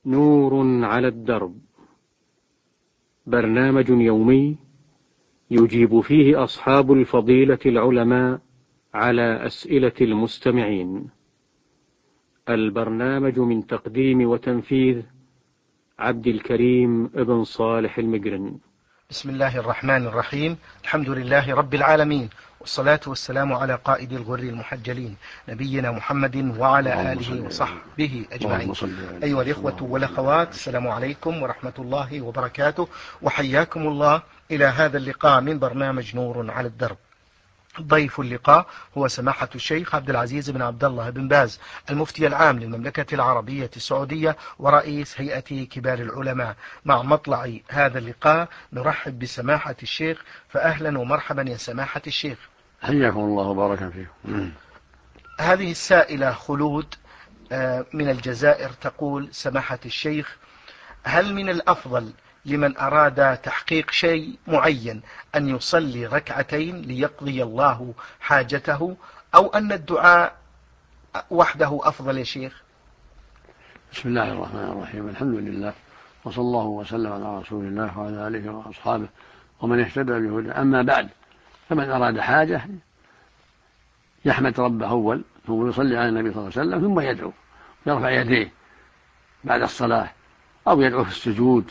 نور على الدرب، برنامج يومي يجيب فيه أصحاب الفضيلة العلماء على أسئلة المستمعين. البرنامج من تقديم وتنفيذ عبد الكريم ابن صالح المقرن. بسم الله الرحمن الرحيم. الحمد لله رب العالمين، والصلاة والسلام على قائد الغر المحجلين نبينا محمد وعلى آله وصحبه أجمعين. أيها الإخوة والأخوات، السلام عليكم ورحمة الله وبركاته، وحياكم الله إلى هذا اللقاء من برنامج نور على الدرب. ضيف اللقاء هو سماحة الشيخ عبد العزيز بن عبد الله بن باز، المفتي العام للمملكة العربية السعودية ورئيس هيئة كبار العلماء. مع مطلع هذا اللقاء نرحب بسماحة الشيخ، فأهلا ومرحبا يا سماحة الشيخ. حياكم الله وبارك فيكم. هذه السائلة خلود من الجزائر تقول: سماحة الشيخ، هل من الأفضل لمن أراد تحقيق شيء معين أن يصلي ركعتين ليقضي الله حاجته، أو أن الدعاء وحده أفضل يا شيخ؟ بسم الله الرحمن الرحيم. الحمد لله، وصلى الله وسلم على رسول الله وعلى آله وأصحابه ومن اهتدى بهداه. أما بعد، فمن أراد حاجة يحمد ربه أول، ثم يصلي على النبي صلى الله عليه وسلم، ثم يدعو، يرفع يديه بعد الصلاة، أو يدعو في السجود،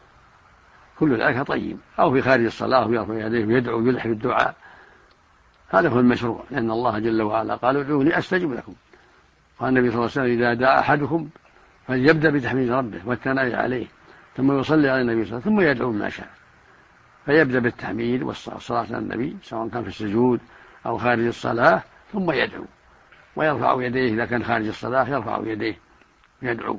كل ذلك طيب، أو في خارج الصلاة ويرفع يديه ويدعو ويلحق الدعاء. هذا هو المشروع، لأن الله جل وعلا قال: ادعوني أستجب لكم. قال النبي صلى الله عليه وسلم: إذا دعا أحدكم فليبدأ بتحميد ربه والثناء عليه، ثم يصلي على النبي صلى الله عليه وسلم، ثم يدعو ما شاء. فيبدأ بالتحميد والصلاة على النبي سواء كان في السجود أو خارج الصلاة، ثم يدعو ويرفع يديه. إذا كان خارج الصلاة يرفع يديه ويدعو،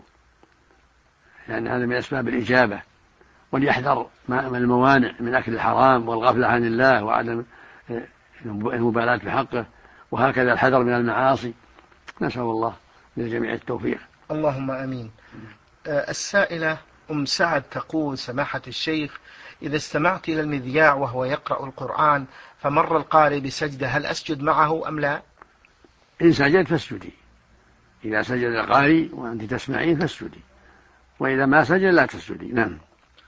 لأن هذا من أسباب الإجابة. وليحذر من الموانع من أكل الحرام والغفلة عن الله وعدم المبالاة بحقه، وهكذا الحذر من المعاصي. نسأل الله للجميع التوفيق. اللهم أمين. السائلة أم سعد تقول: سماحة الشيخ، إذا استمعت إلى المذياع وهو يقرأ القرآن فمر القارئ بسجدة، هل أسجد معه أم لا؟ إن سجد فاسجدي، إذا سجد القارئ وأنت تسمعين فاسجدي، وإذا ما سجد لا تسجدي. نعم.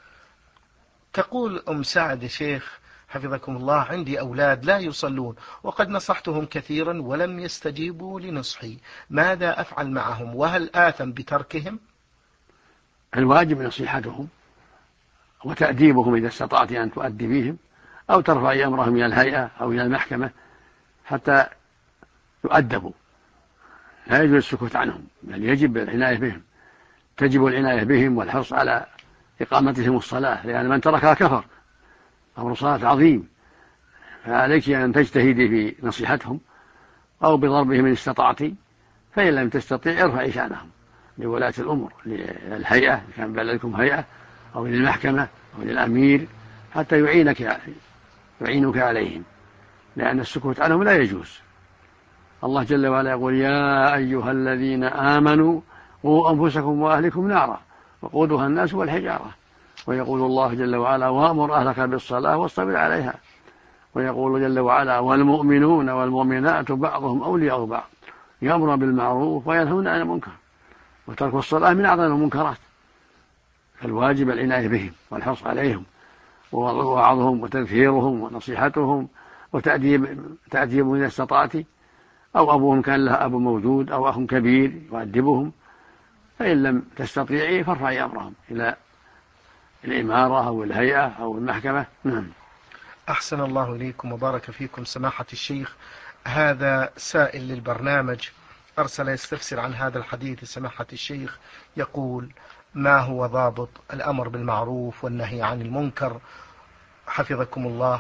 تقول أم سعد: شيخ حفظكم الله، عندي أولاد لا يصلون وقد نصحتهم كثيرا ولم يستجيبوا لنصحي، ماذا أفعل معهم، وهل آثم بتركهم؟ الواجب نصيحتهم وتأديبهم إذا استطعت أن تؤدبيهم، أو ترفعي أمرهم إلى الهيئة أو إلى المحكمة حتى يؤدبوا. لا يجوز السكوت عنهم، بل يجب العناية بهم، تجب العناية بهم والحرص على إقامتهم الصلاة، لأن من تركها كفر. أمر الصلاة عظيم، فعليك أن تجتهدي في نصيحتهم أو بضربهم إن استطعت، فإن لم تستطيع ارفعي شأنهم لولاة الأمور، للهيئة كان بلدكم هيئة، أو للمحكمة أو للأمير، حتى يعينك عليهم، لأن السكوت عنهم لا يجوز. الله جل وعلا يقول: يا أيها الذين آمنوا قوا أنفسكم وأهلكم نارا وقودها الناس والحجارة. ويقول الله جل وعلا: وأمر أهلك بالصلاة واصطبر عليها. ويقول جل وعلا: والمؤمنون والمؤمنات بعضهم أولياء بعض يأمرون بالمعروف وينهون عن المنكر. وترك الصلاة من أعظم المنكرات، فالواجب العناية بهم والحرص عليهم ووعظهم وتذكيرهم ونصيحتهم وتأديبهم إذا استطعت، أو أبوهم كان له أب موجود أو أخ كبير يؤدبهم. فإن لم تستطيعي فارفعي أمرهم إلى الإمارة أو الهيئة أو المحكمة. نعم. أحسن الله إليكم وبارك فيكم سماحة الشيخ. هذا سائل للبرنامج أرسل يستفسر عن هذا الحديث سماحة الشيخ، يقول: ما هو ضابط الأمر بالمعروف والنهي عن المنكر حفظكم الله؟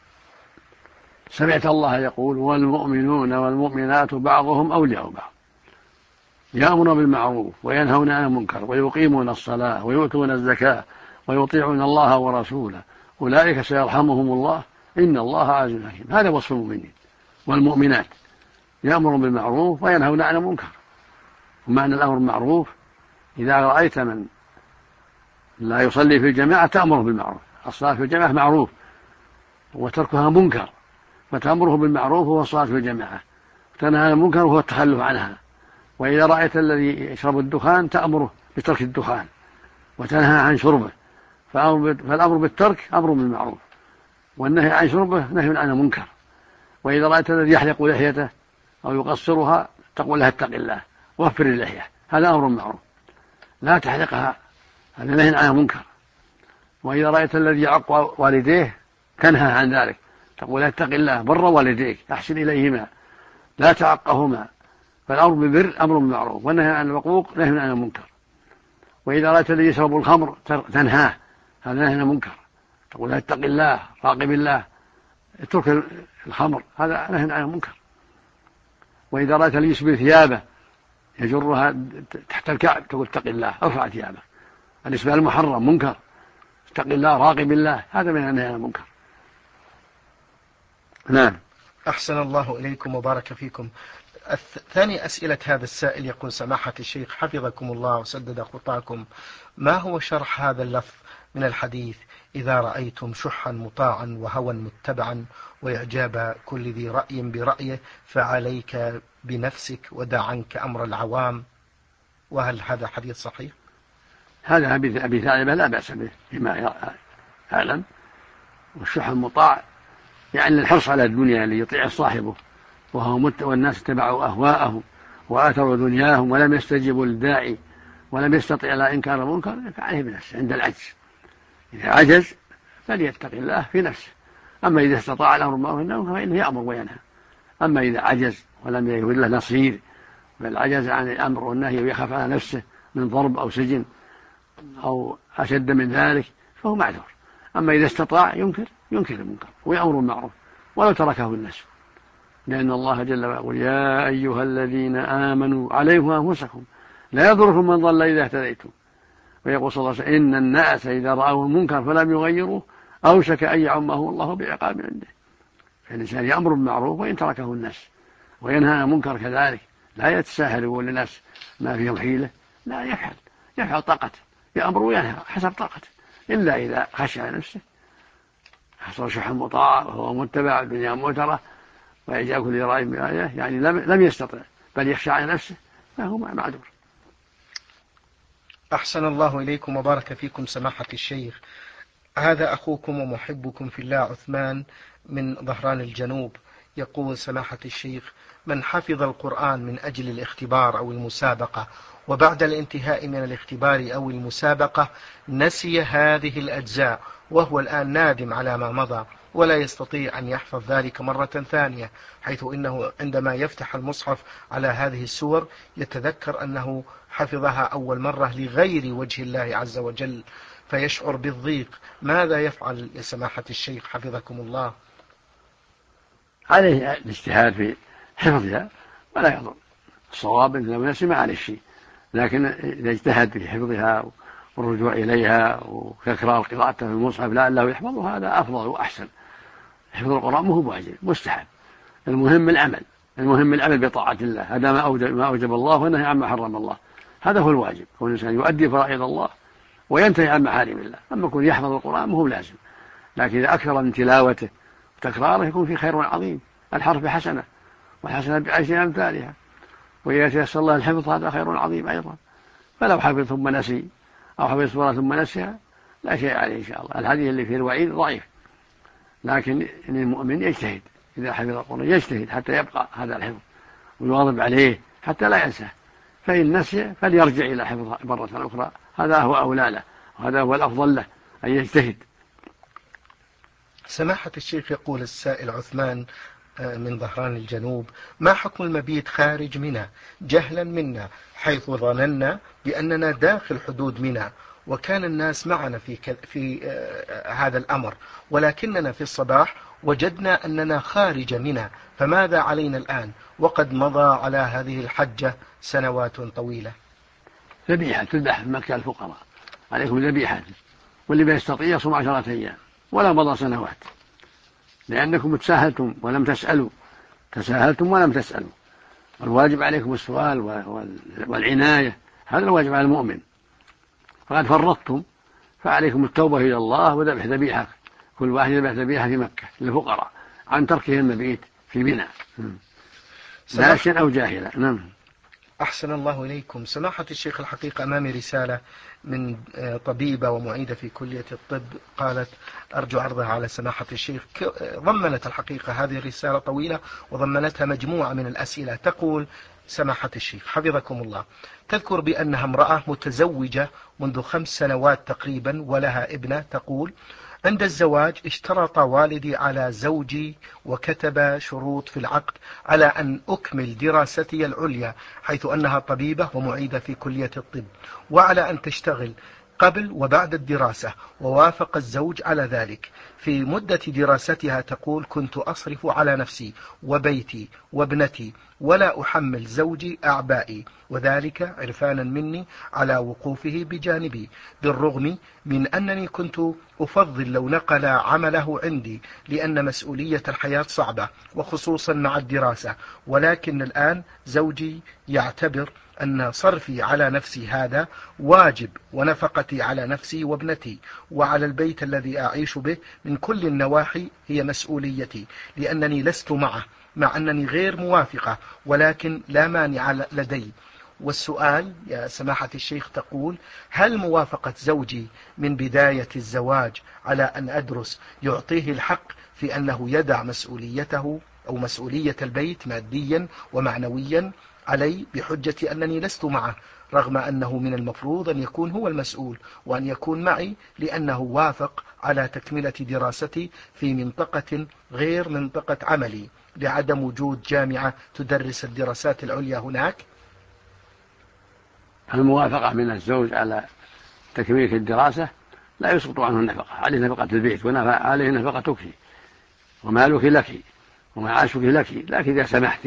سمعت الله يقول: والمؤمنون والمؤمنات بعضهم أولياء بعض يأمرون بالمعروف وينهون عن المنكر ويقيمون الصلاة ويؤتون الزكاة ويطيعون الله ورسوله أولئك سيرحمهم الله إن الله عزيز حكيم. هذا وصف المؤمنين والمؤمنات، يأمرون بالمعروف وينهون عن المنكر. ومعنى الأمر بالمعروف: إذا رأيت من لا يصلي في الجماعة تأمره بالمعروف. الصلاة في الجماعة معروف، وتركها منكر، فتأمره بالمعروف هو الصلاة في الجماعة، تنهى عن المنكر وهو التخلف عنها. وإذا رأيت الذي يشرب الدخان تأمره بترك الدخان وتنهى عن شربه، فالأمر بالترك أمر بالمعروف، والنهي عن شربه نهي عن المنكر. وإذا رأيت الذي يحلق لحيته أو يقصرها تقول له اتق الله وفر اللحية، هذا أمر معروف، لا تحلقها، هذا نهي عن المنكر. وإذا رأيت الذي يعق والديه تنهى عن ذلك، تقول اتق الله بر والديك أحسن إليهما لا تعقهما، فالأمر بالبر أمر بالمعروف، والنهي عن العقوق نهي عن المنكر. وإذا رأيت الذي يشرب الخمر تنهاه، هذا نهي عن المنكر، تقول اتق الله راقب الله اترك الخمر، هذا نهي عن المنكر. وإذا رأيت الذي يسبل ثيابه يجرها تحت الكعب تقول اتق الله ارفع ثيابه، الإسبال المحرم منكر، اتق الله راقب الله، هذا من النهي عن المنكر. نعم. أحسن الله إليكم وبارك فيكم. ثاني أسئلة هذا السائل يقول: سماحة الشيخ حفظكم الله وسدد خطاكم، ما هو شرح هذا اللفظ من الحديث: إذا رأيتم شحا مطاعا وهوى متبعا وإعجاب كل ذي رأي برأيه فعليك بنفسك ودع عنك أمر العوام؟ وهل هذا حديث صحيح؟ هذا أبي ثعلبة لا بأس به فيما أعلم. والشح المطاع يعني الحرص على الدنيا اللي يطيع صاحبه والناس اتبعوا أهواءهم وآثروا دنياهم ولم يستجيبوا للداعي ولم يستطيع على إنكار المنكر فعليه بنفسه عند العجز. إذا عجز فليتق الله في نفسه. أما إذا استطاع الأمر بالمعروف والنهي عن المنكر فإنه يأمر وينهى. أما إذا عجز ولم يكن له نصير بل عجز عن الأمر والنهي ويخاف على نفسه من ضرب أو سجن أو أشد من ذلك فهو معذور. أما إذا استطاع ينكر المنكر ويأمر بالمعروف ولو تركه الناس، لأن الله جل وعلا يقول: يا أيها الذين آمنوا عليكم أنفسكم لا يضركم من ضل إذا اهتديتم. ويقول صلى الله عليه وسلم: إن الناس إذا رأوا المنكر فلم يغيروه أوشك أن يعمه الله بعقاب عنده. فالإنسان يأمر بالمعروف وإن تركه الناس، وينهى عن المنكر كذلك، لا يتساهل يقول للناس ما فيهم حيلة، لا يفعل طاقته، يأمر وينهى حسب طاقته، إلا إذا خشى على نفسه حصل شح مطاع وهو متبع الدنيا موترة وإعجاب كل رأي برأيه، يعني لم يستطع بل يخشى على نفسه فهو معذور. أحسن الله إليكم وبارك فيكم سماحة الشيخ. هذا أخوكم ومحبكم في الله عثمان من ظهران الجنوب، يقول: سماحة الشيخ، من حفظ القرآن من أجل الاختبار أو المسابقة وبعد الانتهاء من الاختبار أو المسابقة نسي هذه الأجزاء وهو الآن نادم على ما مضى ولا يستطيع أن يحفظ ذلك مرة ثانية، حيث إنه عندما يفتح المصحف على هذه السور يتذكر أنه حفظها أول مرة لغير وجه الله عز وجل فيشعر بالضيق، ماذا يفعل يا سماحة الشيخ حفظكم الله؟ عليه الاجتهاد في حفظها ولا يضر، الصواب إنه نسي ما عليه شيء، لكن إذا اجتهد في حفظها والرجوع إليها وتكرار قراءته في المصحف لعله يحفظه هذا أفضل وأحسن. حفظ القرآن مو واجب، مستحب، المهم العمل بطاعة الله، هذا ما أوجب الله ونهى عما حرم الله، هذا هو الواجب، كون الإنسان يؤدي فرائض الله وينتهي عن محارم الله. أما يكون يحفظ القرآن مو لازم، لكن إذا أكثر من تلاوته وتكراره يكون في خير عظيم، الحرف بحسنة والحسنة بعشر أمثالها، وإذا تيسر الله الحفظ هذا خير عظيم أيضا. فلو حفظ ثم نسي أو حفظ سورة ثم نسيها لا شيء عليه إن شاء الله. الحديث اللي فيه الوعيد ضعيف، لكن المؤمن يجتهد إذا حفظ القرآن يجتهد حتى يبقى هذا الحفظ ويواظب عليه حتى لا ينساه، فإن نسي فليرجع إلى حفظه مرة أخرى، هذا هو أولى له وهذا هو الأفضل له أن يجتهد. سماحة الشيخ يقول السائل عثمان من ظهران الجنوب: ما حكم المبيت خارج منى جهلا منا، حيث ظننا بأننا داخل حدود منى وكان الناس معنا في هذا الأمر، ولكننا في الصباح وجدنا أننا خارج منى، فماذا علينا الآن وقد مضى على هذه الحجة سنوات طويلة؟ ذبيحة تذبح في مكة الفقراء، عليكم ذبيحة، واللي بيستطيع يصوم 10 أيام ولا مضى سنوات، لأنكم تساهلتم ولم تسألوا، تساهلتم ولم تسألوا. الواجب عليكم السؤال والعناية، هذا الواجب على المؤمن، فقد فرطتم، فعليكم التوبة إلى الله وذبح ذبيحة، كل واحد يذبح ذبيحة في مكة للفقراء عن تركه المبيت في منى ناسيا أو جاهلا. أحسن الله إليكم سماحة الشيخ. الحقيقة أمامي رسالة من طبيبة ومعيدة في كلية الطب، قالت أرجو عرضها على سماحة الشيخ. ضمنت الحقيقة هذه الرسالة طويلة وضمنتها مجموعة من الأسئلة. تقول سماحة الشيخ حفظكم الله، تذكر بأنها امرأة متزوجة منذ 5 سنوات تقريبا ولها ابنة. تقول عند الزواج اشترط والدي على زوجي وكتب شروط في العقد على أن أكمل دراستي العليا، حيث أنها طبيبة ومعيدة في كلية الطب، وعلى أن تشتغل قبل وبعد الدراسة، ووافق الزوج على ذلك. في مدة دراستها تقول كنت أصرف على نفسي وبيتي وابنتي ولا أحمل زوجي أعبائي، وذلك عرفانا مني على وقوفه بجانبي، بالرغم من أنني كنت أفضل لو نقل عمله عندي، لأن مسؤولية الحياة صعبة وخصوصا مع الدراسة. ولكن الآن زوجي يعتبر أن صرفي على نفسي هذا واجب، ونفقتي على نفسي وابنتي وعلى البيت الذي أعيش به من كل النواحي هي مسؤوليتي، لأنني لست معه، مع أنني غير موافقة، ولكن لا مانع لدي. والسؤال يا سماحة الشيخ، تقول هل موافقة زوجي من بداية الزواج على أن أدرس يعطيه الحق في أنه يدع مسؤوليته أو مسؤولية البيت ماديا ومعنويا علي، بحجة أنني لست معه، رغم أنه من المفروض أن يكون هو المسؤول وأن يكون معي، لأنه وافق على تكملة دراستي في منطقة غير منطقة عملي لعدم وجود جامعة تدرس الدراسات العليا هناك؟ الموافقة من الزوج على تكميل الدراسة لا يسقط عنه النفقة، عليه نفقة البيت وعليه نفقتك ومالك لك ومعاشك لك، لكن إذا سمحت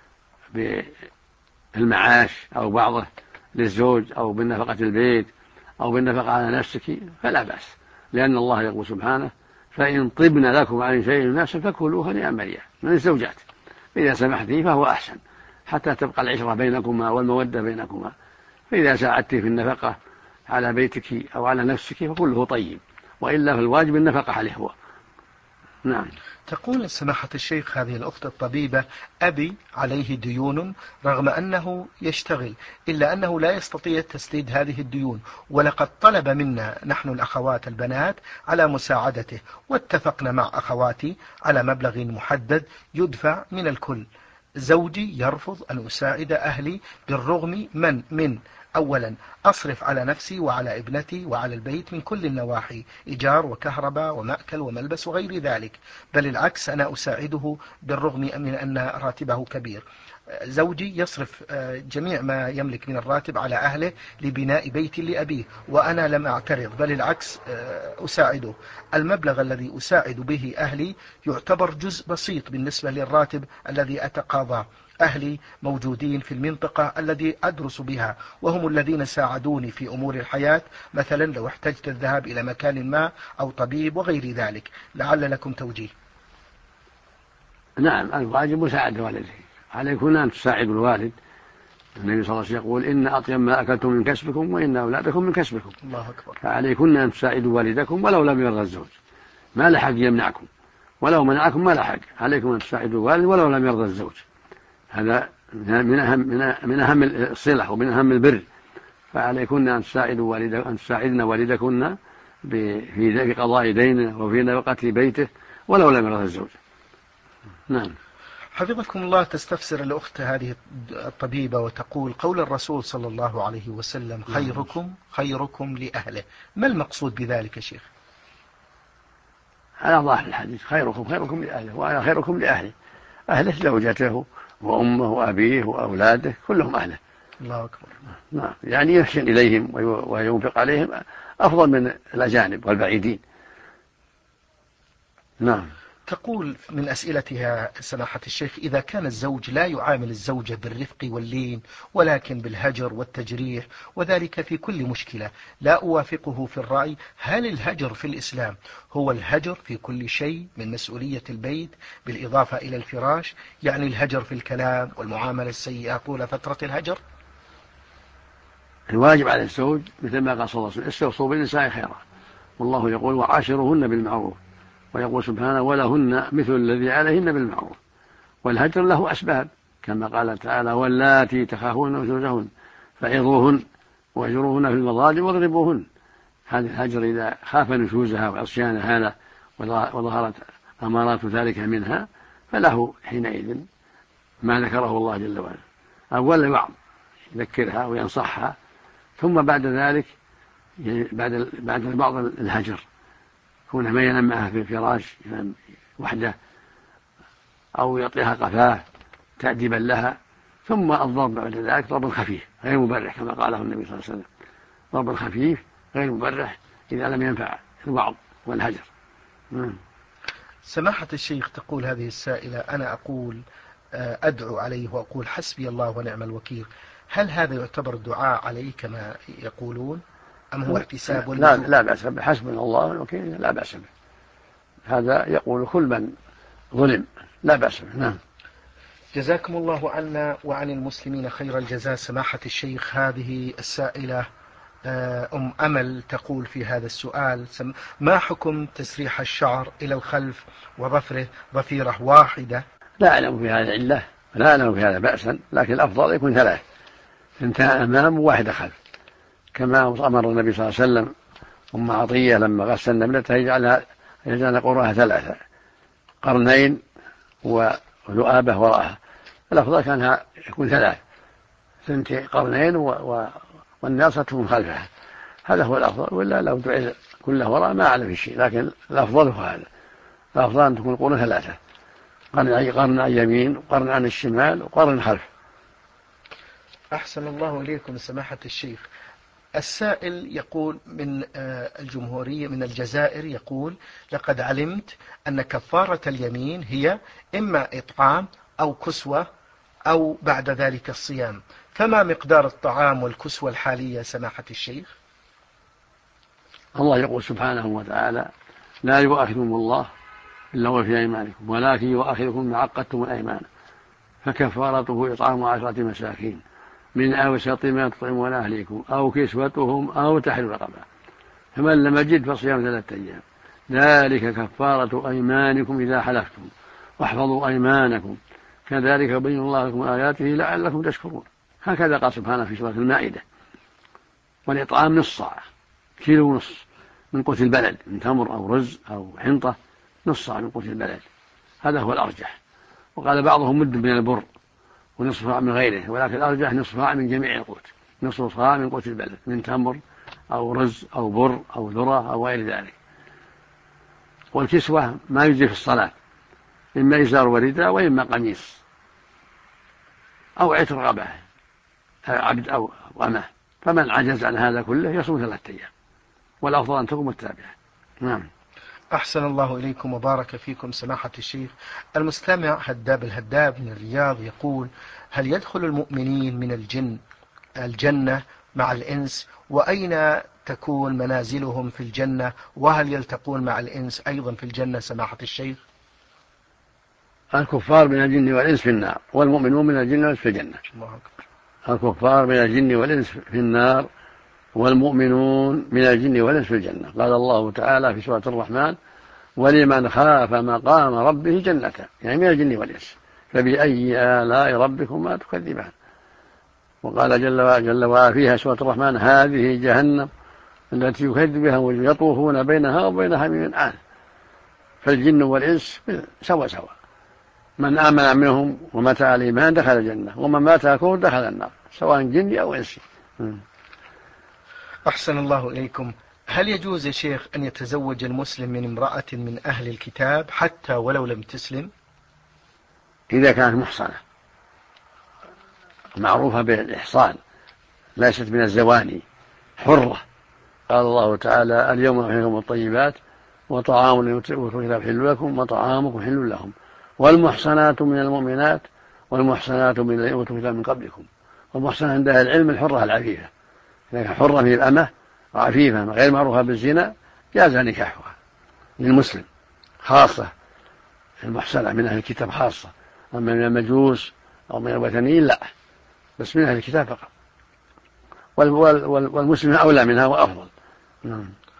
بالمعاش أو بعضه للزوج أو بالنفقة البيت أو بالنفقة على نفسك فلا بأس، لأن الله يقول سبحانه فإن طبن لكم عن شيء من نفس فكلوه هنيئا مريئا من الزوجات، إذا سمحت فهو أحسن حتى تبقى العشرة بينكما والمودة بينكما. فإذا ساعدت في النفقة على بيتك أو على نفسك فكله طيب، وإلا فالواجب النفقة عليه هو. نعم. تقول سماحة الشيخ هذه الأخت الطبيبة أبي عليه ديون رغم أنه يشتغل، إلا أنه لا يستطيع تسديد هذه الديون، ولقد طلب منا نحن الأخوات البنات على مساعدته، واتفقنا مع أخواتي على مبلغ محدد يدفع من الكل. زوجي يرفض أن أساعد أهلي بالرغم من أولا أصرف على نفسي وعلى ابنتي وعلى البيت من كل النواحي، إيجار وكهرباء ومأكل وملبس وغير ذلك، بل العكس أنا أساعده بالرغم من أن راتبه كبير. زوجي يصرف جميع ما يملك من الراتب على أهله لبناء بيت لأبيه، وأنا لم أعترض، بل العكس أساعده. المبلغ الذي أساعد به أهلي يعتبر جزء بسيط بالنسبة للراتب الذي أتقاضاه. أهلي موجودين في المنطقة الذي أدرس بها، وهم الذين ساعدوني في أمور الحياة، مثلا لو احتجت الذهاب إلى مكان ما أو طبيب وغير ذلك. لعل لكم توجيه. نعم، الواجب مساعدة والده، عليكم أن تساعدوا الوالد. النبي صلى الله عليه وسلم يقول إن أطيب ما أكلتم من كسبكم وإن أولادكم من كسبكم. الله أكبر. فعليكم أن تساعدوا والدكم ولو لم يرضى الزوج، ما لحق يمنعكم، ولو منعكم ما لحق، عليكم أن تساعدوا الوالد ولو لم يرضى الزوج. هذا من أهم الصلة ومن أهم البر. فعليكن أن تساعدن والدكن في قضاء دينه وفي نفقة بيته ولو لم يرضى الزوج. نعم. حفظكم الله. تستفسر الأخت هذه الطبيبة وتقول قول الرسول صلى الله عليه وسلم خيركم خيركم لأهله، ما المقصود بذلك يا شيخ؟ على ظاهر الحديث خيركم خيركم لأهله، وأنا خيركم لأهله. أهله زوجته وأمه وأبيه وأولاده كلهم أهله. الله أكبر. نعم، يعني يحسن إليهم وينفق عليهم أفضل من الأجانب والبعيدين. نعم. تقول من أسئلتها سماحة الشيخ إذا كان الزوج لا يعامل الزوجة بالرفق واللين ولكن بالهجر والتجريح، وذلك في كل مشكلة، لا أوافقه في الرأي، هل الهجر في الإسلام هو الهجر في كل شيء من مسؤولية البيت بالإضافة إلى الفراش، يعني الهجر في الكلام والمعاملة السيئة طول فترة الهجر؟ الواجب على الزوج مثل ما قال صلى الله عليه وسلم استوصوا بالنساء خيرا، والله يقول وعاشرهن بالمعروف، ويقول سبحانه ولهن مثل الذي عليهن بالمعروف. والهجر له أسباب، كما قال تعالى: واللاتي تخافون نشوزهن فعظوهن واهجروهن في المضاجع واضربوهن. هذا الهجر إذا خاف نشوزها وعصيان هذا وظهرت أمارات ذلك منها فله حينئذ ما ذكره الله جل وعلا. أولا الوعظ، يذكرها وينصحها، ثم بعد ذلك بعد بعض الهجر يكون ما ينام معها في الفراش وحده أو يعطيها قفاه تأديبا لها، ثم الضرب بعد ذلك ضرب خفيف غير مبرح كما قاله النبي صلى الله عليه وسلم، ضرب خفيف غير مبرح إذا لم ينفع الوعظ والهجر. سماحة الشيخ، تقول هذه السائلة: أنا أقول أدعو عليه وأقول حسبي الله ونعم الوكيل، هل هذا يعتبر دعاء عليه كما يقولون أم هو احتساب واللجوء؟ لا بأس به، حسبنا الله والوكيل لا بأس به، هذا يقول كل من ظلم لا بأس به. نعم. جزاكم الله عنا وعن المسلمين خير الجزاء. سماحة الشيخ، هذه السائلة أم أمل تقول في هذا السؤال: ما حكم تسريح الشعر إلى الخلف وظفره ضفيرة واحدة؟ لا أعلم في هذا علة، لا أعلم في هذا بأسا، لكن الأفضل يكون ثلاث، اثنتان أمام وواحدة خلف، كما أمر النبي صلى الله عليه وسلم أم عطية لما غسل نملته يجعل قرها ثلاثة، قرنين وذؤابة وراءها. الأفضل كانها يكون ثلاث، ثنتين قرنين والناصة تكون خلفها، هذا هو الأفضل. ولا لو جعل كله وراء ما أعلم في شيء، لكن الأفضل هو هذا، الأفضل أن تكون القرون ثلاثة، قرن عن يمين وقرن عن الشمال وقرن خلف. أحسن الله إليكم سماحة الشيخ. السائل يقول من الجمهورية من الجزائر، يقول: لقد علمت أن كفارة اليمين هي إما إطعام أو كسوة أو بعد ذلك الصيام، فما مقدار الطعام والكسوة الحالية سماحة الشيخ؟ الله يقول سبحانه وتعالى: لا يؤاخذكم الله باللغو في أيمانكم ولكن يؤاخذكم بما عقدتم الأيمان فكفارته إطعام 10 مساكين من أوسط ما تطعمون أهليكم أو كسوتهم أو تحرير رقبة، فمن لم يجد فصيام 3 أيام، ذلك كفارة أيمانكم إذا حلفتم واحفظوا أيمانكم كذلك يبين الله لكم آياته لعلكم تشكرون. هكذا قال سبحانه في سورة المائدة. والإطعام نص صاع، كيلو ونص من قوت البلد، من تمر أو رز أو حنطة، نص صاع من قوت البلد، هذا هو الأرجح. وقال بعضهم مد من البر ونصف صاع من غيره، ولكن الأرجح نصف صاع من جميع القوت، نصف صاع من قوت البلد من تمر أو رز أو بر أو ذرة أو غير ذلك. والكسوة ما يجزي في الصلاة، إما إزار ورداء وإما قميص أو عتق رقبة عبد أو أمة، فمن عجز عن هذا كله يصوم 3 أيام، والأفضل أن تقوم التابعة. نعم. أحسن الله إليكم وبارك فيكم سماحة الشيخ. المستمع هداب الهداب من الرياض يقول: هل يدخل المؤمنين من الجنة مع الإنس؟ وأين تكون منازلهم في الجنة؟ وهل يلتقون مع الإنس أيضا في الجنة سماحة الشيخ؟ الكفار من الجن والإنس في النار، والمؤمنون من الجن والإنس في الجنة. الكفار من الجن والإنس في النار، والمؤمنون من الجن والإنس في الجنة. قال الله تعالى في سورة الرحمن: ولمن خاف مقام ربه جنتان، يعني من الجن والإنس، فبأي آلاء ربكما تكذبان. وقال جل وعلا فيها سورة الرحمن: هذه جهنم التي يكذب بها ويطوفون بينها وبين حميم آن. فالجن والإنس سوا، من آمن منهم ومات على الإيمان دخل الجنة، ومن مات على الكفر دخل النار، سواء جني أو إنسي. أحسن الله إليكم. هل يجوز يا شيخ أن يتزوج المسلم من امرأة من أهل الكتاب حتى ولو لم تسلم؟ إذا كانت محصنة معروفة بالإحصان، ليست من الزواني، حرة. قال الله تعالى: اليوم أحل الطيبات وطعام أوتوا الكتاب حل لكم وطعامكم حل لهم والمحصنات من المؤمنات والمحصنات من الذين أوتوا الكتاب من قبلكم. والمحصنة عند أهل العلم الحرة العفيفة، لكن حرة من الأمة عفيفة غير معروفة بالزنا جاز نكاحها للمسلم، خاصة المحصنة من أهل الكتاب خاصة، أما من المجوس أو من الوثنيين لا، بس من أهل الكتاب فقط. والمسلم أولى منها وأفضل.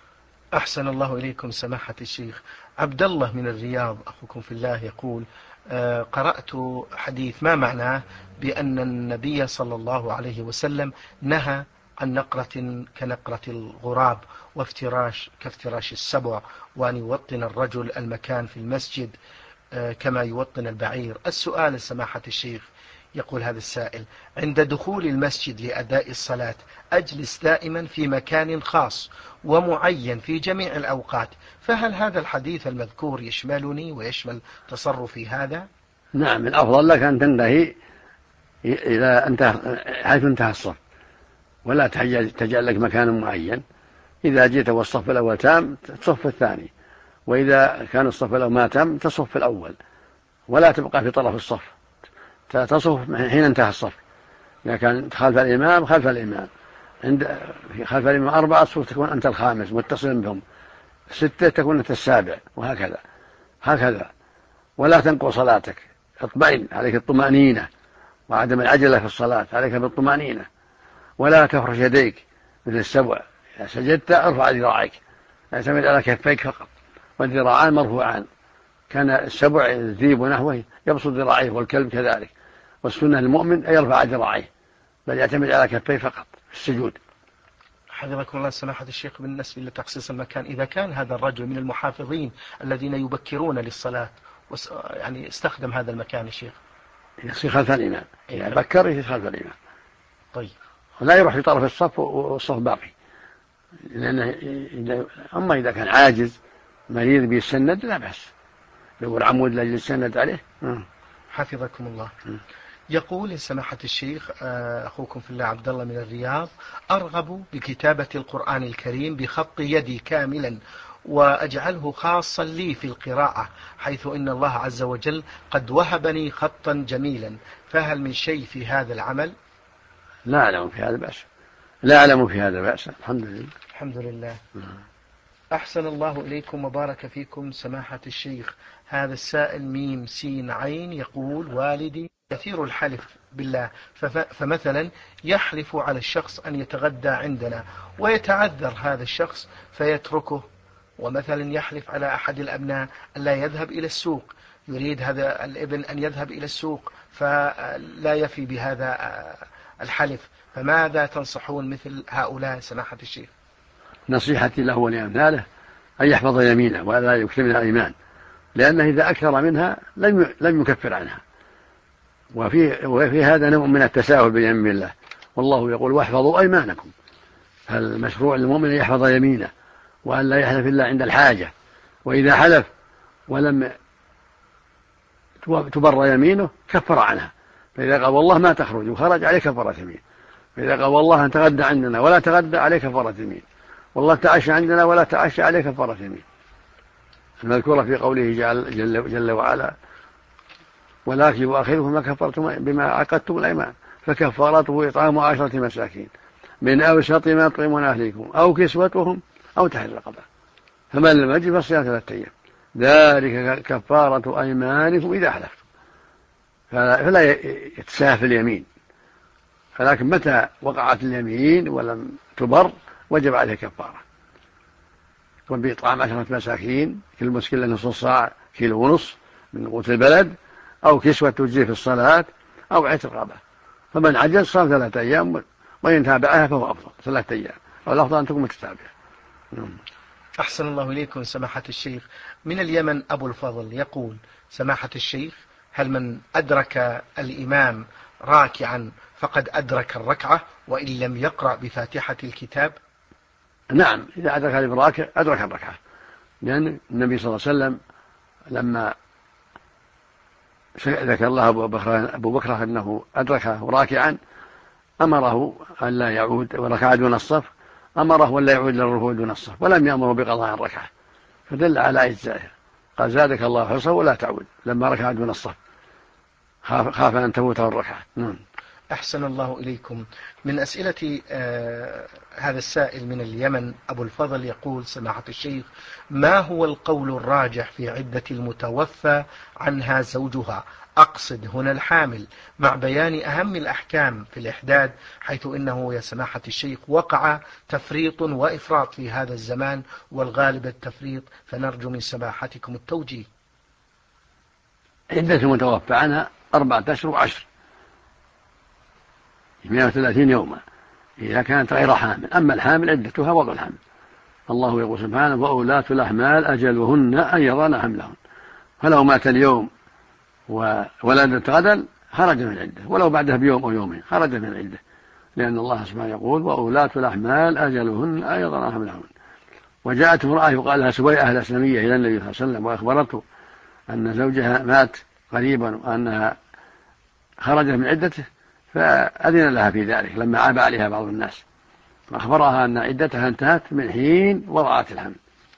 أحسن الله إليكم سماحة الشيخ. عبد الله من الرياض أخوكم في الله يقول: قرأت حديث ما معناه بأن النبي صلى الله عليه وسلم نهى عن نقرة كنقرة الغراب وافتراش كافتراش السبع، وأن يوطن الرجل المكان في المسجد كما يوطن البعير. السؤال سماحة الشيخ، يقول هذا السائل: عند دخول المسجد لأداء الصلاة أجلس دائما في مكان خاص ومعين في جميع الأوقات، فهل هذا الحديث المذكور يشملني ويشمل تصرفي هذا؟ نعم، الأفضل لك أن تنتهي إلى حيث انتهى الصف، ولا تجعل لك مكان معين. إذا جئت والصف الأول تام تصف الثاني، وإذا كان الصف الأول ما تم تصف الأول، ولا تبقى في طرف الصف، تصف حين انتهى الصف. إذا كان خلف الإمام خلف الإمام، خلف الإمام 4 صفوف تكون أنت الخامس متصلا بهم، 6 تكون أنت السابع، وهكذا ولا تنقض صلاتك. اطمئن، عليك الطمأنينة وعدم العجلة في الصلاة، عليك بالطمأنينة. ولا تفرش يديك مثل السبع، إذا سجدت ارفع ذراعيك، اعتمد على كفيك فقط، والذراعان مرفوعان. كان السبع الذيب ونحوه يبسط ذراعيه، والكلب كذلك. والسنة المؤمن أن يرفع ذراعيه، بل يعتمد على كفيه فقط في السجود. حفظكم الله سماحة الشيخ، بالنسبة لتخصيص المكان، إذا كان هذا الرجل من المحافظين الذين يبكرون للصلاة يعني استخدم هذا المكان الشيخ، يصير خلف الإمام، إذا بكر يصير خلف الإمام. طيب، ولا يروح في طرف الصف والصف باقي، لأنه أما إذا كان عاجز مريض بيسند لا بأس، لو العمود الذي يسند عليه. حفظكم الله. يقول سماحة الشيخ أخوكم في الله عبد الله من الرياض: أرغب بكتابة القرآن الكريم بخط يدي كاملا، وأجعله خاصا لي في القراءة، حيث إن الله عز وجل قد وهبني خطا جميلا، فهل من شيء في هذا العمل؟ لا أعلم في هذا بأس، لا أعلم في هذا بأس، الحمد لله. الحمد لله. أحسن الله إليكم وبارك فيكم سماحة الشيخ. هذا السائل ميم سين عين يقول: والدي كثير الحلف بالله، فمثلا يحلف على الشخص أن يتغدى عندنا ويتعذر هذا الشخص فيتركه، ومثلا يحلف على أحد الأبناء أن لا يذهب إلى السوق، يريد هذا الابن أن يذهب إلى السوق فلا يفي بهذا الحلف، فماذا تنصحون مثل هؤلاء سماحة الشيخ؟ نصيحتي له ولأمثاله أن يحفظ يمينه ولا يكثر من الأيمان، لأنه إذا أكثر منها لم يكفر عنها، وفي هذا نوع من التساهل بيمين الله، والله يقول: واحفظوا أيمانكم. فالمشروع للمؤمن أن يحفظ يمينه، وأن لا يحلف إلا عند الحاجة، وإذا حلف ولم تبر يمينه كفر عنها، فإذا قال والله ما تخرج وخرج عليه كفارة يمين، فإذا قال والله أن تغدى عندنا ولا تغدى عليه كفارة يمين، والله تعشى عندنا ولا تعشى عليه كفارة يمين، المذكورة في قوله جل وعلا: ولكن يؤاخذكم بما عقدتم الأيمان فكفارته إطعام 10 مساكين من أوسط ما يطعمون أهليكم أو كسوتهم أو تحرير رقبة، فمن لم يجد فصيام 3 أيام، ذلك كفارة أيمانكم إذا حلفتم. فلا يتساهل في اليمين، ولكن متى وقعت اليمين ولم تبر وجب عليه كفارة، وبإطعام 10 مساكين، كل مسكين نصف صاع، كيلو ونصف من قوت البلد، أو كسوة تجزي في الصلاة، أو عتق رقبة. فمن عجز صام 3 أيام، وإن تابعها فهو أفضل 3 أيام، والأفضل أن تكون متتابعة. أحسن الله إليكم سماحة الشيخ. من اليمن أبو الفضل يقول: سماحة الشيخ، هل من أدرك الإمام راكعا فقد أدرك الركعة وإن لم يقرأ بفاتحة الكتاب؟ نعم، إذا أدرك الراكع أدرك الركعة، لأن النبي صلى الله عليه وسلم لما ذكر الله أبو بكر أنه أدركه راكعا أمره أن لا يعود، وركع دون الصف أمره أن لا يعود للركوع دون الصف، ولم يأمره بقضاء الركعة، فدل على إجزائها. قال: زادك الله حرصا ولا تعود، لما ركع دون الصف خاف أن تفوته الركعة. أحسن الله إليكم. من أسئلة هذا السائل من اليمن أبو الفضل يقول: سماحة الشيخ، ما هو القول الراجح في عدة المتوفى عنها زوجها، أقصد هنا الحامل، مع بيان أهم الأحكام في الإحداد، حيث إنه يا سماحة الشيخ وقع تفريط وإفراط في هذا الزمان، والغالب التفريط، فنرجو من سماحتكم التوجيه. عدة المتوفى عنها 4 أشهر و10 130 يوما إذا كانت غير حامل. أما الحامل عدتها وضع الحمل. الله يقول سبحانه وأولاة الأحمال أجلهن أن يضعن حملهن، فلو مات اليوم وولدت غدا خرج من العدة، ولو بعدها بيوم أو يومين خرج من العدة، لأن الله سبحانه يقول وأولاة الأحمال أجلهن أن يضعن حملهن. وجاءت امرأة يقال لها سويعة الأسلمية إلى النبي صلى الله عليه وسلم وأخبرته أن زوجها مات قريبا وأنها خرجت من عدته، فأذن لها في ذلك لما عاب عليها بعض الناس، وأخبرها أن عدتها انتهت من حين وضعت الحمل.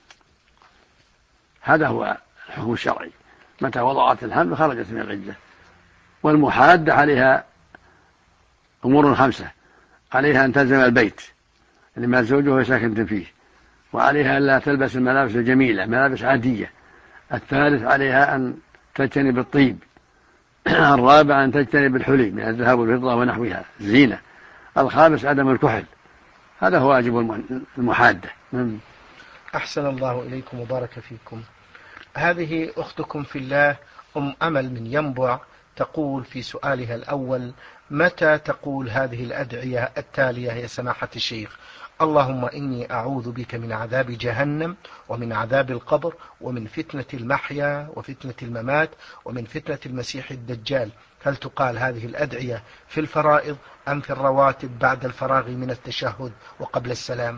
هذا هو الحكم الشرعي، متى وضعت الحمل خرجت من العدة. والمحادة عليها أمور 5: عليها أن تلزم البيت اللي مات زوجها ساكنة فيه، وعليها أن لا تلبس الملابس الجميلة، ملابس عادية. الثالث عليها أن تجتنب الطيب. الرابع أن تجتنب الحلي من الذهب والفضة ونحوها زينة. الخامس عدم الكحل. هذا هو واجب المحادة. أحسن الله إليكم وبارك فيكم. هذه أختكم في الله أم أمل من ينبع تقول في سؤالها الأول: متى تقول هذه الأدعية التالية يا سماحة الشيخ؟ اللهم إني أعوذ بك من عذاب جهنم ومن عذاب القبر ومن فتنة المحيا وفتنة الممات ومن فتنة المسيح الدجال. هل تقال هذه الأدعية في الفرائض أم في الرواتب بعد الفراغ من التشهد وقبل السلام؟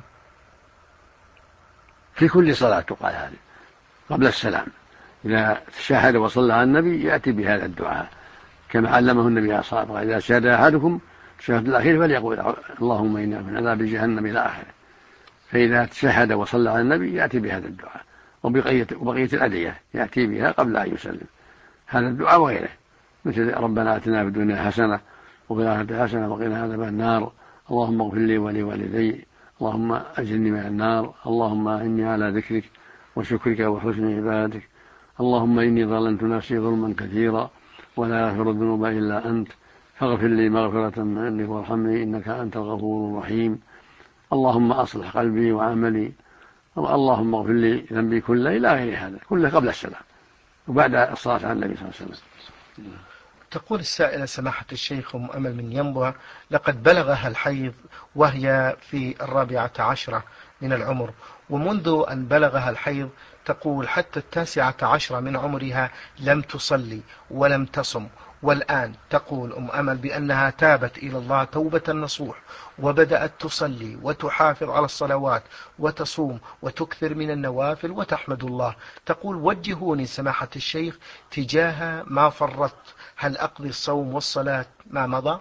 في كل صلاة تقال هذه قبل السلام. إذا تشهد وصلى على النبي يأتي بهذا الدعاء كما علمه النبي عليه الصلاة والسلام: إذا شهد أحدكم الشهد الأخير فليقول اللهم إني من عذاب جهنم إلى آخره. فإذا تشهد وصلى على النبي يأتي بهذا الدعاء، وبقية الأدعية يأتي بها قبل أن يسلم. هذا الدعاء وغيره مثل ربنا آتنا في الدنيا حسنة وفي الآخرة حسنة وقنا عذاب النار، اللهم اغفر لي ولوالدي، اللهم أجرني من النار، اللهم إني على ذكرك وشكرك وحسن عبادك، اللهم إني ظلمت نفسي ظلما كثيرا ولا يغفر الذنوب إلا أنت فاغفر لي مغفرة من عندك وارحمني إنك أنت الغفور الرحيم، اللهم أصلح قلبي وعملي، اللهم اغفر لي ذنبي كله إلى غير هذا، كله قبل السلام وبعد الصلاة على النبي صلى الله عليه وسلم. تقول السائلة سماحة الشيخ أم أمل من ينبع: لقد بلغها الحيض وهي في 14 من العمر، ومنذ أن بلغها الحيض تقول حتى 19 من عمرها لم تصلي ولم تصم، والآن تقول أم أمل بأنها تابت إلى الله توبة نصوح وبدأت تصلي وتحافظ على الصلوات وتصوم وتكثر من النوافل وتحمد الله. تقول: وجهوني سماحة الشيخ تجاه ما فرطت، هل أقضي الصوم والصلاة ما مضى؟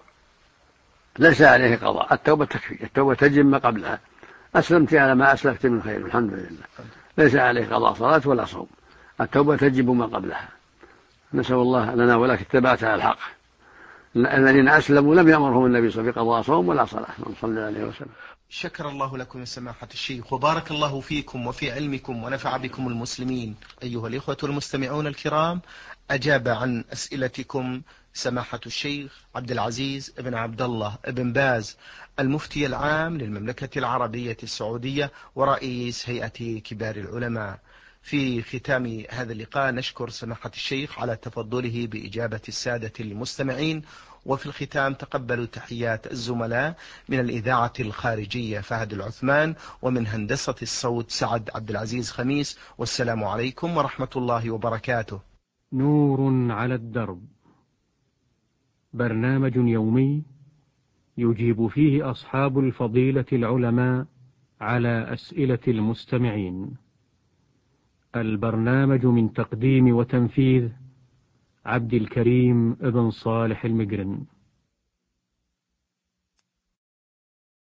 ليس عليه قضاء، التوبة تكفي، التوبة تجب ما قبلها. أسلمت على ما أسلفت من خير الحمد لله، ليس عليه قضاء صلاة ولا صوم، التوبة تجب ما قبلها. نسأل الله لنا ولك الثبات على الحق. الذين أسلموا لم يأمرهم النبي صلى الله عليه وسلم بقضاء صوم ولا صلاة صلى الله عليه وسلم. شكر الله لكم يا سماحة الشيخ وبارك الله فيكم وفي علمكم ونفع بكم المسلمين. أيها الإخوة المستمعون الكرام، أجاب عن أسئلتكم سماحة الشيخ عبد العزيز بن عبد الله بن باز، المفتي العام للمملكة العربية السعودية ورئيس هيئة كبار العلماء. في ختام هذا اللقاء نشكر سماحة الشيخ على تفضله بإجابة السادة المستمعين، وفي الختام تقبلوا تحيات الزملاء من الإذاعة الخارجية فهد العثمان، ومن هندسة الصوت سعد عبد العزيز خميس، والسلام عليكم ورحمة الله وبركاته. نور على الدرب، برنامج يومي يجيب فيه أصحاب الفضيلة العلماء على أسئلة المستمعين. البرنامج من تقديم وتنفيذ عبد الكريم ابن صالح المقرن.